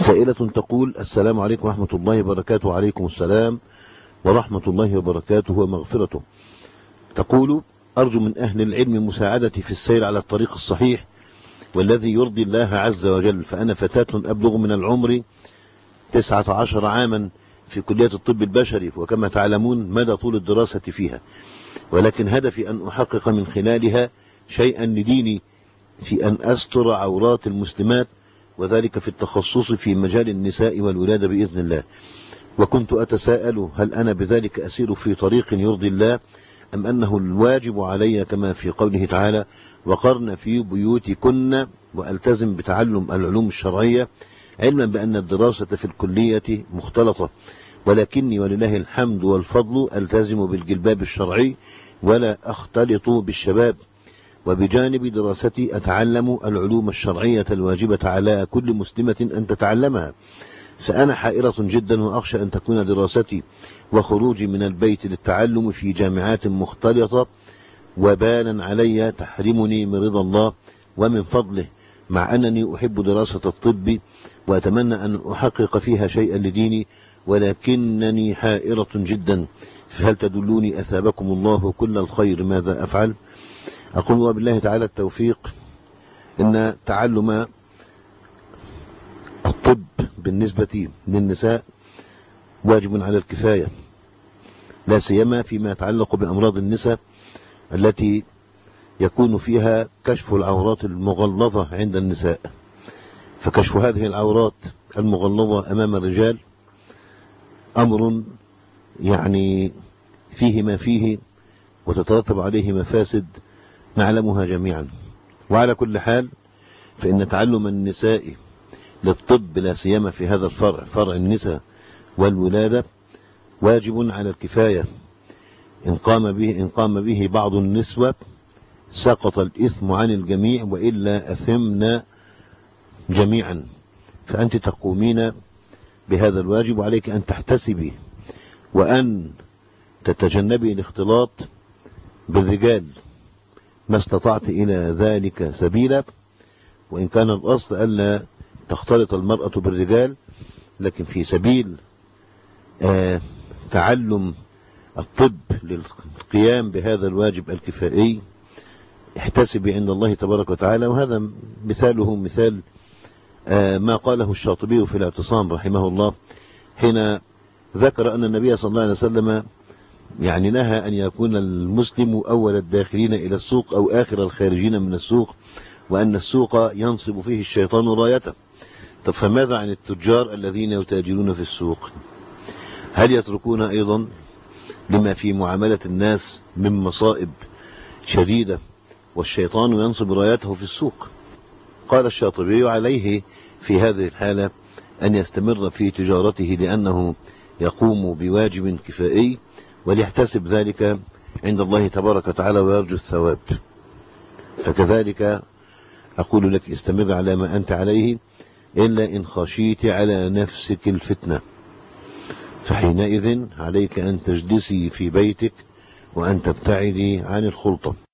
سائلة تقول: السلام عليكم ورحمة الله وبركاته. وعليكم السلام ورحمة الله وبركاته ومغفرته. تقول: أرجو من أهل العلم مساعدتي في السير على الطريق الصحيح والذي يرضي الله عز وجل، فأنا فتاة أبلغ من العمر 19 عاما في كلية الطب البشري، وكما تعلمون مدى طول الدراسة فيها، ولكن هدفي أن أحقق من خلالها شيئا لديني في أن أستر عورات المسلمات، وذلك في التخصص في مجال النساء والولادة بإذن الله. وكنت أتساءل: هل أنا بذلك أسير في طريق يرضي الله، أم أنه الواجب علي كما في قوله تعالى: وقرن في بيوتكن، وألتزم بتعلم العلوم الشرعية، علما بأن الدراسة في الكلية مختلطة، ولكني ولله الحمد والفضل ألتزم بالجلباب الشرعي ولا أختلط بالشباب، وبجانب دراستي أتعلم العلوم الشرعية الواجبة على كل مسلمة أن تتعلمها. فأنا حائرة جدا، وأخشى أن تكون دراستي وخروجي من البيت للتعلم في جامعات مختلطة وبالا علي تحرمني من رضا الله ومن فضله، مع أنني أحب دراسة الطب وأتمنى أن أحقق فيها شيئا لديني، ولكنني حائرة جدا. فهل تدلوني أثابكم الله كل الخير ماذا أفعل؟ أقول: وبالله تعالى التوفيق. إن تعلم الطب بالنسبة للنساء واجب على الكفاية، لا سيما فيما يتعلق بأمراض النساء التي يكون فيها كشف العورات المغلظة عند النساء. فكشف هذه العورات المغلظة أمام الرجال أمر يعني فيه ما فيه، وتترتب عليه مفاسد نعلمها جميعا. وعلى كل حال فإن تعلم النساء للطب لا سيما في هذا الفرع، فرع النساء والولادة، واجب على الكفاية. إن قام به بعض النسوة سقط الإثم عن الجميع، وإلا أثمنا جميعا. فأنت تقومين بهذا الواجب، وعليك أن تحتسبي وأن تتجنبي الاختلاط بالرجال ما استطعت إلى ذلك سبيلا، وإن كان الأصل ألا تختلط المرأة بالرجال، لكن في سبيل تعلم الطب للقيام بهذا الواجب الكفائي احتسبي عند الله تبارك وتعالى. وهذا مثاله مثال ما قاله الشاطبي في الاعتصام رحمه الله، حين ذكر أن النبي صلى الله عليه وسلم يعني نهى أن يكون المسلم أول الداخلين إلى السوق أو آخر الخارجين من السوق، وأن السوق ينصب فيه الشيطان رايته. طب فماذا عن التجار الذين يتاجرون في السوق؟ هل يتركون أيضا لما في معاملة الناس من مصائب شديدة والشيطان ينصب رايته في السوق؟ قال الشاطبي: عليه في هذه الحالة أن يستمر في تجارته، لأنه يقوم بواجب كفائي، وليحتسب ذلك عند الله تبارك وتعالى ويرجو الثواب. فكذلك أقول لك: استمر على ما أنت عليه، إلا إن خشيت على نفسك الفتنة، فحينئذ عليك أن تجلسي في بيتك وأن تبتعدي عن الخلطة.